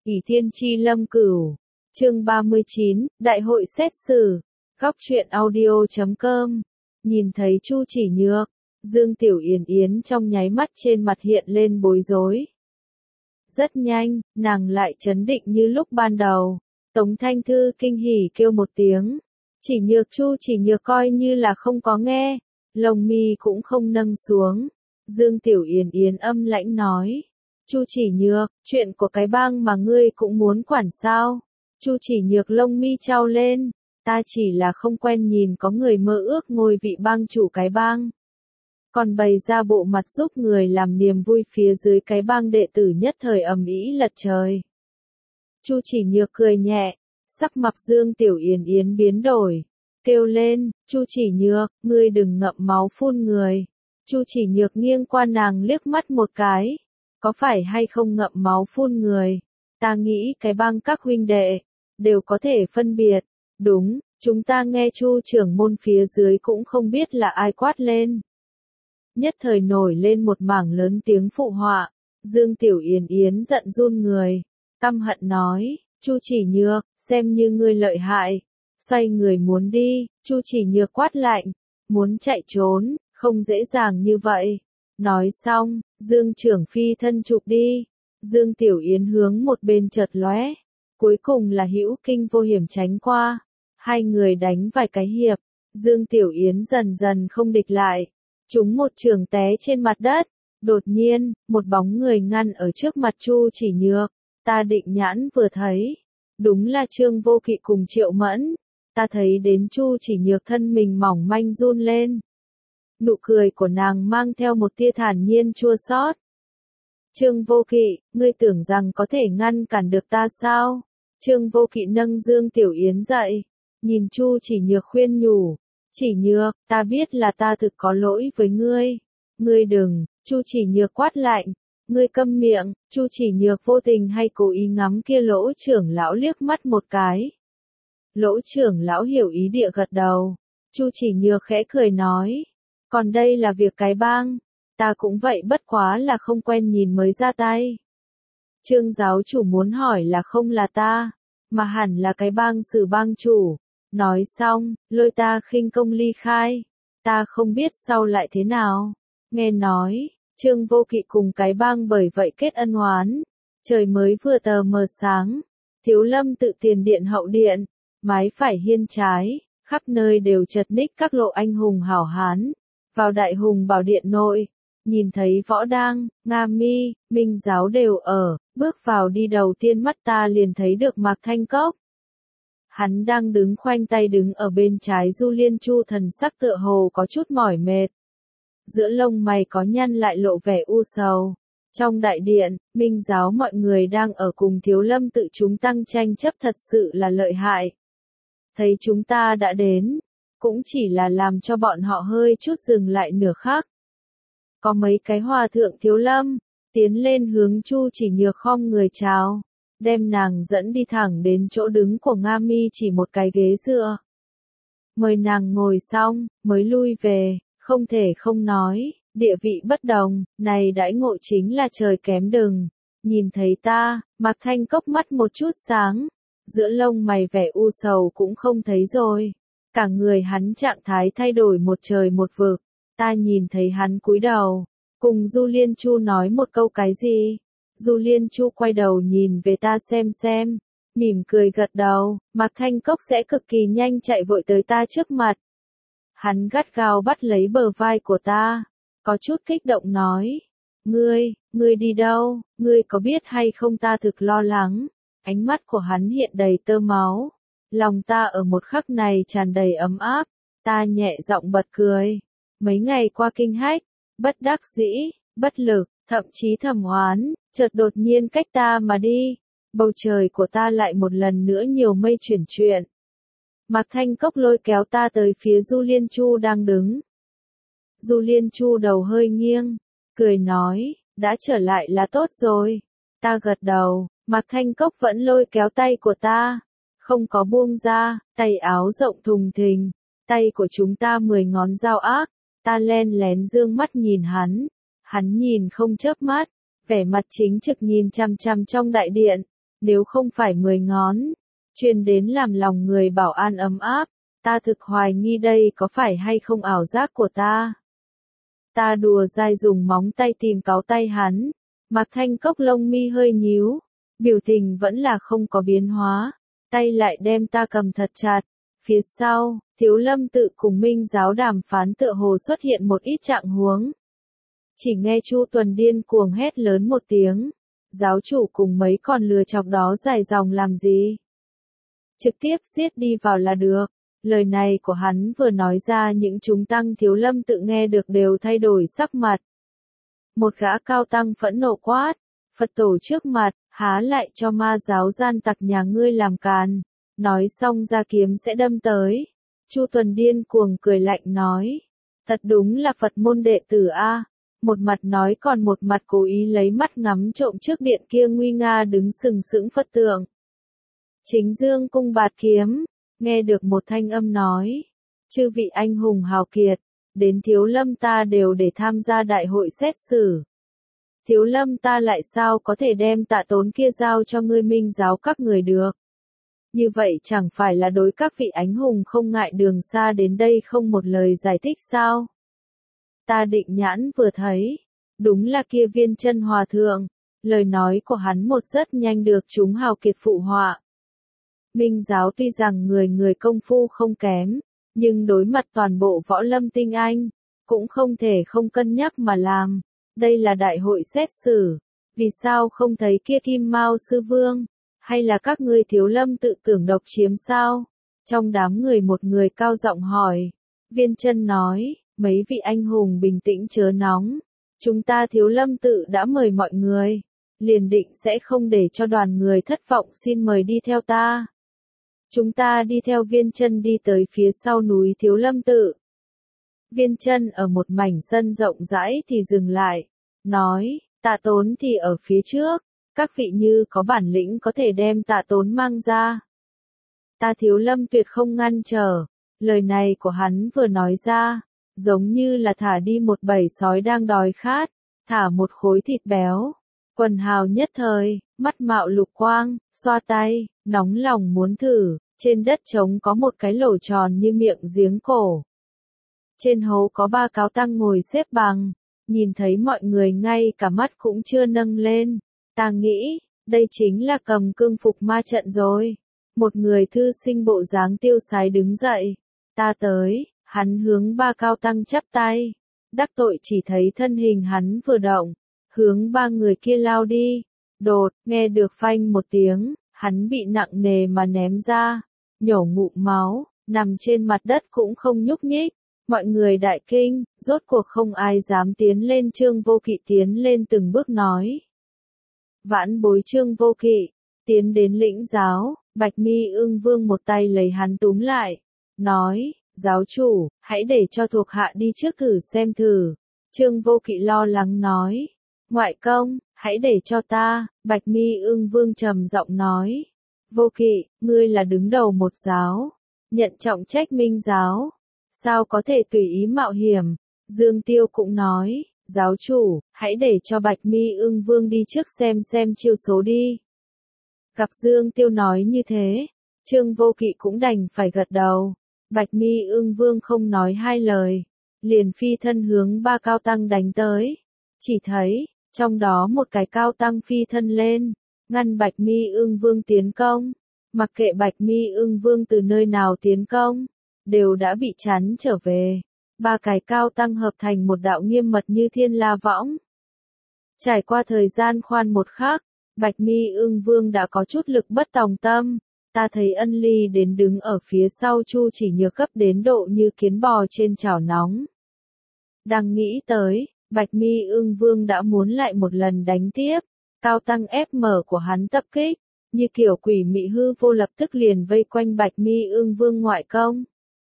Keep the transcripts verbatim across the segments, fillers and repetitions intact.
ỷ thiên chi lâm cửu. Chương ba mươi chín, Đại hội xét xử. Góc truyện audio chấm com. Nhìn thấy Chu Chỉ Nhược, Dương Tiểu Yến Yến trong nháy mắt trên mặt hiện lên bối rối. Rất nhanh, nàng lại trấn định như lúc ban đầu. Tống Thanh Thư kinh hỉ kêu một tiếng. Chỉ Nhược Chu Chỉ Nhược coi như là không có nghe, lông mi cũng không nâng xuống. Dương Tiểu Yến Yến âm lãnh nói. Chu Chỉ Nhược, chuyện của cái bang mà ngươi cũng muốn quản sao? Chu Chỉ Nhược lông mi chau lên. Ta chỉ là không quen nhìn có người mơ ước ngôi vị bang chủ cái bang. Còn bày ra bộ mặt giúp người làm niềm vui phía dưới cái bang đệ tử nhất thời ầm ĩ lật trời. Chu Chỉ Nhược cười nhẹ, sắc mặt Dương Tiểu Yến Yến biến đổi, kêu lên, Chu Chỉ Nhược, ngươi đừng ngậm máu phun người. Chu Chỉ Nhược nghiêng qua nàng liếc mắt một cái, có phải hay không ngậm máu phun người? Ta nghĩ cái bang các huynh đệ đều có thể phân biệt. Đúng, chúng ta nghe Chu trưởng môn phía dưới cũng không biết là ai quát lên. Nhất thời nổi lên một mảng lớn tiếng phụ họa. Dương Tiểu Yến Yến giận run người, căm hận nói, Chu Chỉ Nhược, xem như ngươi lợi hại. Xoay người muốn đi, Chu Chỉ Nhược quát lạnh, muốn chạy trốn, không dễ dàng như vậy. Nói xong, Dương trưởng phi thân chụp đi. Dương Tiểu Yến hướng một bên chợt lóe, cuối cùng là hữu kinh vô hiểm tránh qua. Hai người đánh vài cái hiệp, Dương Tiểu Yến dần dần không địch lại, trúng một trường té trên mặt đất. Đột nhiên, một bóng người ngăn ở trước mặt Chu Chỉ Nhược. Ta định nhãn vừa thấy, đúng là Trương Vô Kỵ cùng Triệu Mẫn. Ta thấy đến Chu Chỉ Nhược thân mình mỏng manh run lên. Nụ cười của nàng mang theo một tia thản nhiên chua xót. Trương Vô Kỵ, ngươi tưởng rằng có thể ngăn cản được ta sao? Trương Vô Kỵ nâng Dương Tiểu Yến dậy, nhìn Chu Chỉ Nhược khuyên nhủ. Chỉ Nhược, ta biết là ta thực có lỗi với ngươi. Ngươi đừng, Chu Chỉ Nhược quát lạnh. Ngươi câm miệng. Chu Chỉ Nhược vô tình hay cố ý ngắm kia Lỗ trưởng lão liếc mắt một cái. Lỗ trưởng lão hiểu ý địa gật đầu. Chu Chỉ Nhược khẽ cười nói. Còn đây là việc cái bang. Ta cũng vậy, bất quá là không quen nhìn mới ra tay. Trương giáo chủ muốn hỏi là không là ta, mà hẳn là cái bang sử bang chủ. Nói xong, lôi ta khinh công ly khai. Ta không biết sau lại thế nào. Nghe nói, Trương Vô Kỵ cùng cái bang bởi vậy kết ân oán. Trời mới vừa tờ mờ sáng. Thiếu Lâm tự tiền điện hậu điện, mái phải hiên trái, khắp nơi đều chật ních các lộ anh hùng hảo hán. Vào Đại Hùng Bảo Điện nội, nhìn thấy Võ Đang, Nga Mi, Minh Giáo đều ở, bước vào đi đầu tiên mắt ta liền thấy được Mạc Thanh Cốc. Hắn đang đứng khoanh tay đứng ở bên trái Du Liên Chu, thần sắc tựa hồ có chút mỏi mệt. Giữa lông mày có nhăn lại lộ vẻ u sầu. Trong đại điện, Minh Giáo mọi người đang ở cùng Thiếu Lâm tự chúng tăng tranh chấp thật sự là lợi hại. Thấy chúng ta đã đến, cũng chỉ là làm cho bọn họ hơi chút dừng lại nửa khắc. Có mấy cái hòa thượng Thiếu Lâm tiến lên hướng Chu Chỉ Nhược khom người chào, đem nàng dẫn đi thẳng đến chỗ đứng của Nga Mi, chỉ một cái ghế dựa. Mời nàng ngồi xong, mới lui về. Không thể không nói, địa vị bất đồng, này đãi ngộ chính là trời kém đừng. Nhìn thấy ta, Mạc Thanh Cốc mắt một chút sáng, giữa lông mày vẻ u sầu cũng không thấy rồi. Cả người hắn trạng thái thay đổi một trời một vực. Ta nhìn thấy hắn cúi đầu, cùng Du Liên Chu nói một câu cái gì. Du Liên Chu quay đầu nhìn về ta xem xem, mỉm cười gật đầu. Mạc Thanh Cốc sẽ cực kỳ nhanh chạy vội tới ta trước mặt. Hắn gắt gao bắt lấy bờ vai của ta, có chút kích động nói. Ngươi, ngươi đi đâu, ngươi có biết hay không ta thực lo lắng. Ánh mắt của hắn hiện đầy tơ máu. Lòng ta ở một khắc này tràn đầy ấm áp. Ta nhẹ giọng bật cười. Mấy ngày qua kinh hách, bất đắc dĩ, bất lực, thậm chí thầm oán, chợt đột nhiên cách ta mà đi. Bầu trời của ta lại một lần nữa nhiều mây chuyển chuyện. Mạc Thanh Cốc lôi kéo ta tới phía Du Liên Chu đang đứng. Du Liên Chu đầu hơi nghiêng, cười nói, đã trở lại là tốt rồi. Ta gật đầu. Mạc Thanh Cốc vẫn lôi kéo tay của ta, không có buông ra, tay áo rộng thùng thình, tay của chúng ta mười ngón dao ác. Ta len lén dương mắt nhìn hắn, hắn nhìn không chớp mắt, vẻ mặt chính trực nhìn chằm chằm trong đại điện. nếu không phải mười ngón, truyền đến làm lòng người bảo an ấm áp, ta thực hoài nghi đây có phải hay không ảo giác của ta. Ta đùa dai dùng móng tay tìm cáu tay hắn, Mạc Thanh Cốc lông mi hơi nhíu, biểu tình vẫn là không có biến hóa, tay lại đem ta cầm thật chặt. Phía sau, Thiếu Lâm tự cùng Minh giáo đàm phán tựa hồ xuất hiện một ít trạng huống. Chỉ nghe Chu Tuần điên cuồng hét lớn một tiếng, giáo chủ cùng mấy con lừa chọc đó dài dòng làm gì? Trực tiếp giết đi vào là được. Lời này của hắn vừa nói ra những chúng tăng Thiếu Lâm tự nghe được đều thay đổi sắc mặt. Một gã cao tăng phẫn nộ quát, Phật tổ trước mặt, há lại cho ma giáo gian tặc nhà ngươi làm càn. Nói xong ra kiếm sẽ đâm tới. Chu Tuần điên cuồng cười lạnh nói, thật đúng là Phật môn đệ tử a. Một mặt nói còn một mặt cố ý lấy mắt ngắm trộm trước điện kia nguy nga đứng sừng sững Phật tượng. Chính Dương cung bạt kiếm, nghe được một thanh âm nói, chư vị anh hùng hào kiệt, đến Thiếu Lâm ta đều để tham gia đại hội xét xử. Thiếu Lâm ta lại sao có thể đem Tạ Tốn kia giao cho ngươi Minh giáo các người được. Như vậy chẳng phải là đối các vị anh hùng không ngại đường xa đến đây không một lời giải thích sao? Ta định nhãn vừa thấy, đúng là kia Viên Chân hòa thượng, lời nói của hắn một rất nhanh được chúng hào kiệt phụ họa. Minh giáo tuy rằng người người công phu không kém, nhưng đối mặt toàn bộ võ lâm tinh anh, cũng không thể không cân nhắc mà làm. Đây là đại hội xét xử, vì sao không thấy kia Kim Mao sư vương, hay là các ngươi Thiếu Lâm tự tưởng độc chiếm sao? Trong đám người một người cao giọng hỏi. Viên Chân nói, mấy vị anh hùng bình tĩnh chớ nóng, chúng ta Thiếu Lâm tự đã mời mọi người, liền định sẽ không để cho đoàn người thất vọng, xin mời đi theo ta. Chúng ta đi theo Viên Chân đi tới phía sau núi Thiếu Lâm tự. Viên Chân ở một mảnh sân rộng rãi thì dừng lại, nói, Tạ Tốn thì ở phía trước, các vị như có bản lĩnh có thể đem Tạ Tốn mang ra. Ta Thiếu Lâm tuyệt không ngăn trở. Lời này của hắn vừa nói ra, giống như là thả đi một bầy sói đang đói khát, thả một khối thịt béo. Quần hào nhất thời, mắt mạo lục quang, xoa tay, nóng lòng muốn thử, trên đất trống có một cái lỗ tròn như miệng giếng cổ. Trên hố có ba cáo tăng ngồi xếp bằng, nhìn thấy mọi người ngay cả mắt cũng chưa nâng lên. Ta nghĩ, đây chính là Cầm Cương phục ma trận rồi. Một người thư sinh bộ dáng tiêu sái đứng dậy. Ta tới, hắn hướng ba cao tăng chắp tay. Đắc tội chỉ thấy thân hình hắn vừa động, hướng ba người kia lao đi. Đột, nghe được phanh một tiếng, hắn bị nặng nề mà ném ra, nhổ ngụm máu, nằm trên mặt đất cũng không nhúc nhích. Mọi người đại kinh, rốt cuộc không ai dám tiến lên. Trương Vô Kỵ tiến lên từng bước nói. Vãn bối Trương Vô Kỵ, tiến đến lĩnh giáo, Bạch Mi Ưng Vương một tay lấy hắn túm lại, nói, giáo chủ, hãy để cho thuộc hạ đi trước thử xem thử. Trương Vô Kỵ lo lắng nói, ngoại công, hãy để cho ta. Bạch Mi Ưng Vương trầm giọng nói, Vô Kỵ, ngươi là đứng đầu một giáo, nhận trọng trách Minh giáo, sao có thể tùy ý mạo hiểm. Dương Tiêu cũng nói, giáo chủ, hãy để cho Bạch Mi Ưng Vương đi trước xem xem chiêu số đi. Gặp Dương Tiêu nói như thế, Trương Vô Kỵ cũng đành phải gật đầu. Bạch Mi Ưng Vương không nói hai lời, liền phi thân hướng ba cao tăng đánh tới. Chỉ thấy, trong đó một cái cao tăng phi thân lên, ngăn Bạch Mi Ưng Vương tiến công. Mặc kệ Bạch Mi Ưng Vương từ nơi nào tiến công, đều đã bị chắn trở về. Ba cái cao tăng hợp thành một đạo nghiêm mật như thiên la võng. Trải qua thời gian khoan một khắc, Bạch Mi Ưng Vương đã có chút lực bất tòng tâm. Ta thấy Ân Ly đến đứng ở phía sau Chu Chỉ Nhược cấp đến độ như kiến bò trên chảo nóng. Đang nghĩ tới, Bạch Mi Ưng Vương đã muốn lại một lần đánh tiếp. Cao tăng ép mở của hắn tập kích, như kiểu quỷ mị hư vô lập tức liền vây quanh Bạch Mi Ưng Vương ngoại công.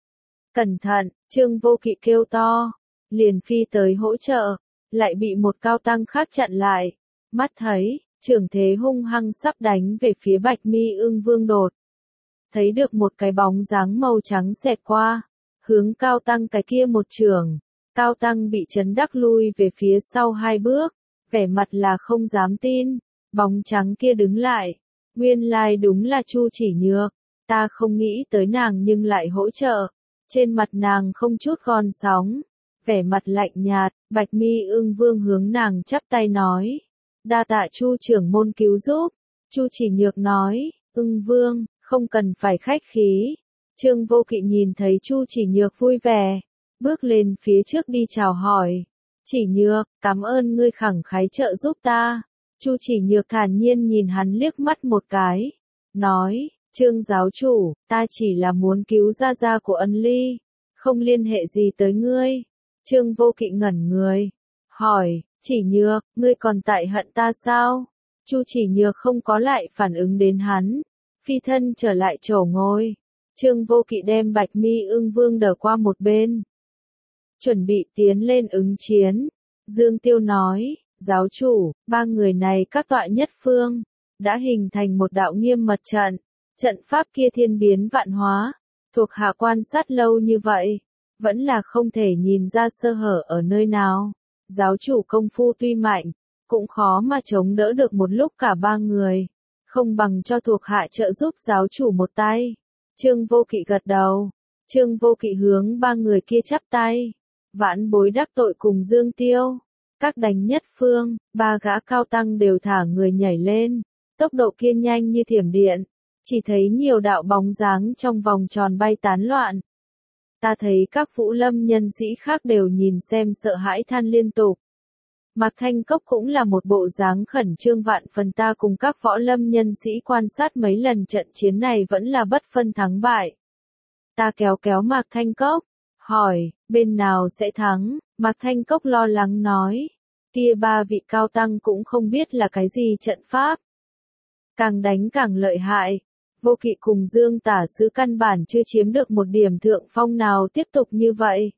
Cẩn thận, Trương Vô Kỵ kêu to, liền phi tới hỗ trợ, lại bị một cao tăng khác chặn lại. Mắt thấy, trưởng thế hung hăng sắp đánh về phía Bạch Mi Ưng Vương đột. Thấy được một cái bóng dáng màu trắng xẹt qua, hướng cao tăng cái kia một chưởng. Cao tăng bị chấn đắc lui về phía sau hai bước, vẻ mặt là không dám tin. Bóng trắng kia đứng lại, Nguyên lai like đúng là Chu Chỉ Nhược, ta không nghĩ tới nàng nhưng lại hỗ trợ. Trên mặt nàng không chút gợn sóng, vẻ mặt lạnh nhạt, Bạch Mi Ưng Vương hướng nàng chắp tay nói, đa tạ Chu trưởng môn cứu giúp. Chu Chỉ Nhược nói, Ưng Vương, không cần phải khách khí. Trương Vô Kỵ nhìn thấy Chu Chỉ Nhược vui vẻ, bước lên phía trước đi chào hỏi. Chỉ Nhược, cảm ơn ngươi khẳng khái trợ giúp ta. Chu Chỉ Nhược thản nhiên nhìn hắn liếc mắt một cái, nói, Trương giáo chủ, ta chỉ là muốn cứu gia gia của Ân Ly, không liên hệ gì tới ngươi. Trương Vô Kỵ ngẩn người, hỏi, Chỉ Nhược, ngươi còn tại hận ta sao? Chu Chỉ Nhược không có lại phản ứng đến hắn, phi thân trở lại chỗ ngồi. Trương Vô Kỵ đem Bạch Mi Ưng Vương đỡ qua một bên, chuẩn bị tiến lên ứng chiến. Dương Tiêu nói, giáo chủ, ba người này các tọa nhất phương, đã hình thành một đạo nghiêm mật trận. Trận pháp kia thiên biến vạn hóa, thuộc hạ quan sát lâu như vậy, vẫn là không thể nhìn ra sơ hở ở nơi nào. Giáo chủ công phu tuy mạnh, cũng khó mà chống đỡ được một lúc cả ba người, không bằng cho thuộc hạ trợ giúp giáo chủ một tay. Trương Vô Kỵ gật đầu, Trương Vô Kỵ hướng ba người kia chắp tay, vãn bối đắc tội cùng Dương Tiêu. Các đánh nhất phương, ba gã cao tăng đều thả người nhảy lên, tốc độ kia nhanh như thiểm điện. Chỉ thấy nhiều đạo bóng dáng trong vòng tròn bay tán loạn. Ta thấy các vũ lâm nhân sĩ khác đều nhìn xem sợ hãi than liên tục. Mạc Thanh Cốc cũng là một bộ dáng khẩn trương vạn phần, ta cùng các võ lâm nhân sĩ quan sát mấy lần trận chiến này vẫn là bất phân thắng bại. Ta kéo kéo Mạc Thanh Cốc, hỏi, bên nào sẽ thắng? Mạc Thanh Cốc lo lắng nói, kia ba vị cao tăng cũng không biết là cái gì trận pháp. Càng đánh càng lợi hại. Vô Kỵ cùng Dương Tả Sứ căn bản chưa chiếm được một điểm thượng phong nào, tiếp tục như vậy.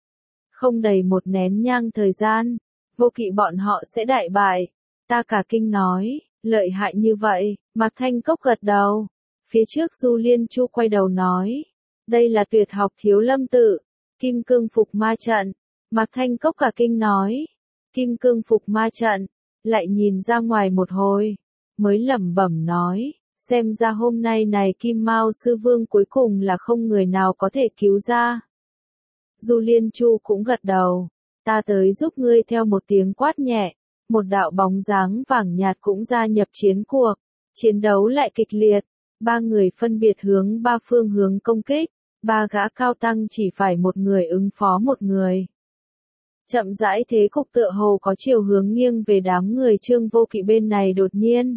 Không đầy một nén nhang thời gian, Vô Kỵ bọn họ sẽ đại bại. Ta cả kinh nói, lợi hại như vậy. Mạc Thanh Cốc gật đầu. Phía trước Du Liên Chu quay đầu nói, đây là tuyệt học Thiếu Lâm tự, Kim Cương Phục Ma Trận. Mạc Thanh Cốc cả kinh nói, Kim Cương Phục Ma Trận. Lại nhìn ra ngoài một hồi, mới lẩm bẩm nói, xem ra hôm nay này Kim Mao Sư Vương cuối cùng là không người nào có thể cứu ra. Du Liên Chu cũng gật đầu, ta tới giúp ngươi. Theo một tiếng quát nhẹ, một đạo bóng dáng vàng nhạt cũng gia nhập chiến cuộc. Chiến đấu lại kịch liệt, ba người phân biệt hướng ba phương hướng công kích, ba gã cao tăng chỉ phải một người ứng phó một người. Chậm rãi thế cục tựa hồ có chiều hướng nghiêng về đám người Trương Vô Kỵ bên này. Đột nhiên,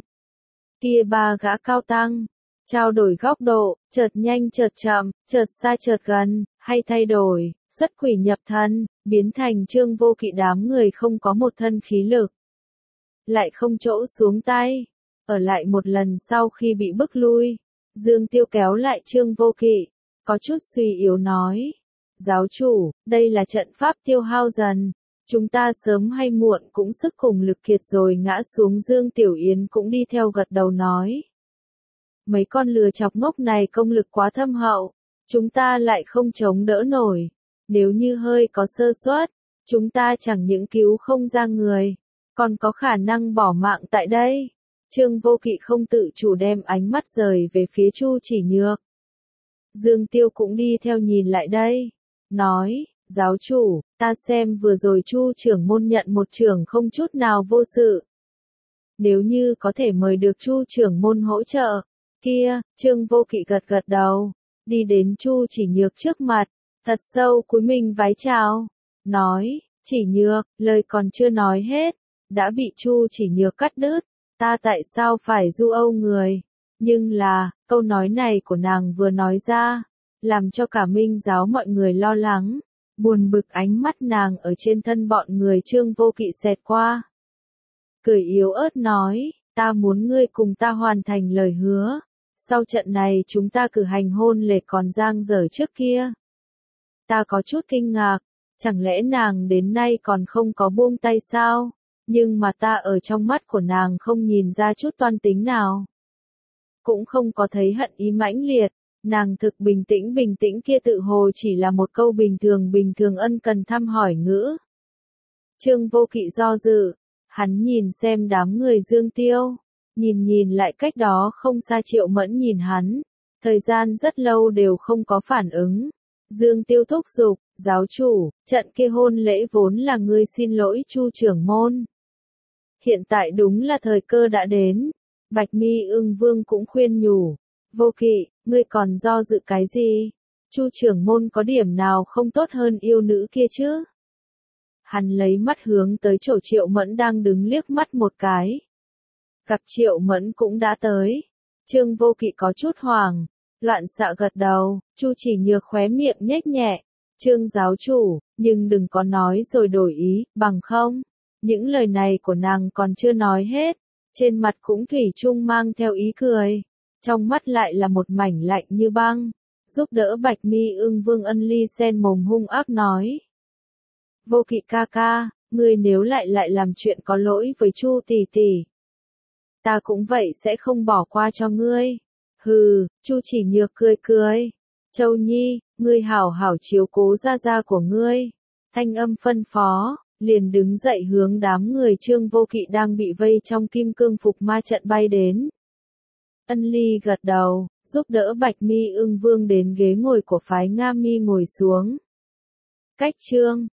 kia ba gã cao tăng trao đổi góc độ, chợt nhanh chợt chậm, chợt xa chợt gần, hay thay đổi, xuất quỷ nhập thần, biến thành Trương Vô Kỵ đám người không có một thân khí lực, lại không chỗ xuống tay. Ở lại một lần sau khi bị bức lui, Dương Tiêu kéo lại Trương Vô Kỵ, có chút suy yếu nói, giáo chủ, đây là trận pháp tiêu hao dần, chúng ta sớm hay muộn cũng sức cùng lực kiệt rồi ngã xuống. Dương Tiểu Yến cũng đi theo gật đầu nói, mấy con lừa chọc ngốc này công lực quá thâm hậu, chúng ta lại không chống đỡ nổi, nếu như hơi có sơ suất, chúng ta chẳng những cứu không ra người, còn có khả năng bỏ mạng tại đây. Trương Vô Kỵ không tự chủ đem ánh mắt rời về phía Chu Chỉ Nhược. Dương Tiêu cũng đi theo nhìn lại đây, nói, giáo chủ, ta xem vừa rồi Chu trưởng môn nhận một trưởng không chút nào vô sự. Nếu như có thể mời được Chu trưởng môn hỗ trợ, kia. Trương Vô Kỵ gật gật đầu, đi đến Chu Chỉ Nhược trước mặt, thật sâu cúi mình vái chào, nói, Chỉ Nhược, lời còn chưa nói hết, đã bị Chu Chỉ Nhược cắt đứt, ta tại sao phải du âu người? Nhưng là, câu nói này của nàng vừa nói ra, làm cho cả Minh giáo mọi người lo lắng, buồn bực. Ánh mắt nàng ở trên thân bọn người Trương Vô Kỵ xẹt qua, cười yếu ớt nói, ta muốn ngươi cùng ta hoàn thành lời hứa, sau trận này chúng ta cử hành hôn lễ còn dang dở trước kia. Ta có chút kinh ngạc, chẳng lẽ nàng đến nay còn không có buông tay sao? Nhưng mà ta ở trong mắt của nàng không nhìn ra chút toan tính nào, cũng không có thấy hận ý mãnh liệt, nàng thực bình tĩnh. Bình tĩnh kia tự hồ chỉ là một câu bình thường bình thường ân cần thăm hỏi ngữ. Trương Vô Kỵ do dự, hắn nhìn xem đám người Dương Tiêu, Nhìn nhìn lại cách đó không xa Triệu Mẫn nhìn hắn, thời gian rất lâu đều không có phản ứng. Dương Tiêu thúc giục, giáo chủ, trận kia hôn lễ vốn là ngươi xin lỗi Chu trưởng môn. Hiện tại đúng là thời cơ đã đến. Bạch Mi Ưng Vương cũng khuyên nhủ, Vô Kỵ, ngươi còn do dự cái gì? Chu trưởng môn có điểm nào không tốt hơn yêu nữ kia chứ? Hắn lấy mắt hướng tới chỗ Triệu Mẫn đang đứng liếc mắt một cái. Gặp Triệu Mẫn cũng đã tới. Trương Vô Kỵ có chút hoảng, loạn xạ gật đầu, Chu Chỉ Nhược khóe miệng nhếch nhẹ. Trương giáo chủ, nhưng đừng có nói rồi đổi ý, bằng không. Những lời này của nàng còn chưa nói hết. Trên mặt cũng thủy chung mang theo ý cười. Trong mắt lại là một mảnh lạnh như băng. Giúp đỡ Bạch Mi Ưng Vương Ân Ly sen mồm hung ác nói. Vô Kỵ ca ca, ngươi nếu lại lại làm chuyện có lỗi với Chu tỷ tỷ, ta cũng vậy sẽ không bỏ qua cho ngươi. Hừ, Chu Chỉ Nhược cười cười. Châu Nhi, ngươi hảo hảo chiếu cố gia gia của ngươi. Thanh âm phân phó, liền đứng dậy hướng đám người Trương Vô Kỵ đang bị vây trong kim cương phục ma trận bay đến. Ân Ly gật đầu, giúp đỡ Bạch Mi Ưng Vương đến ghế ngồi của phái Nga Mi ngồi xuống. Cách Trương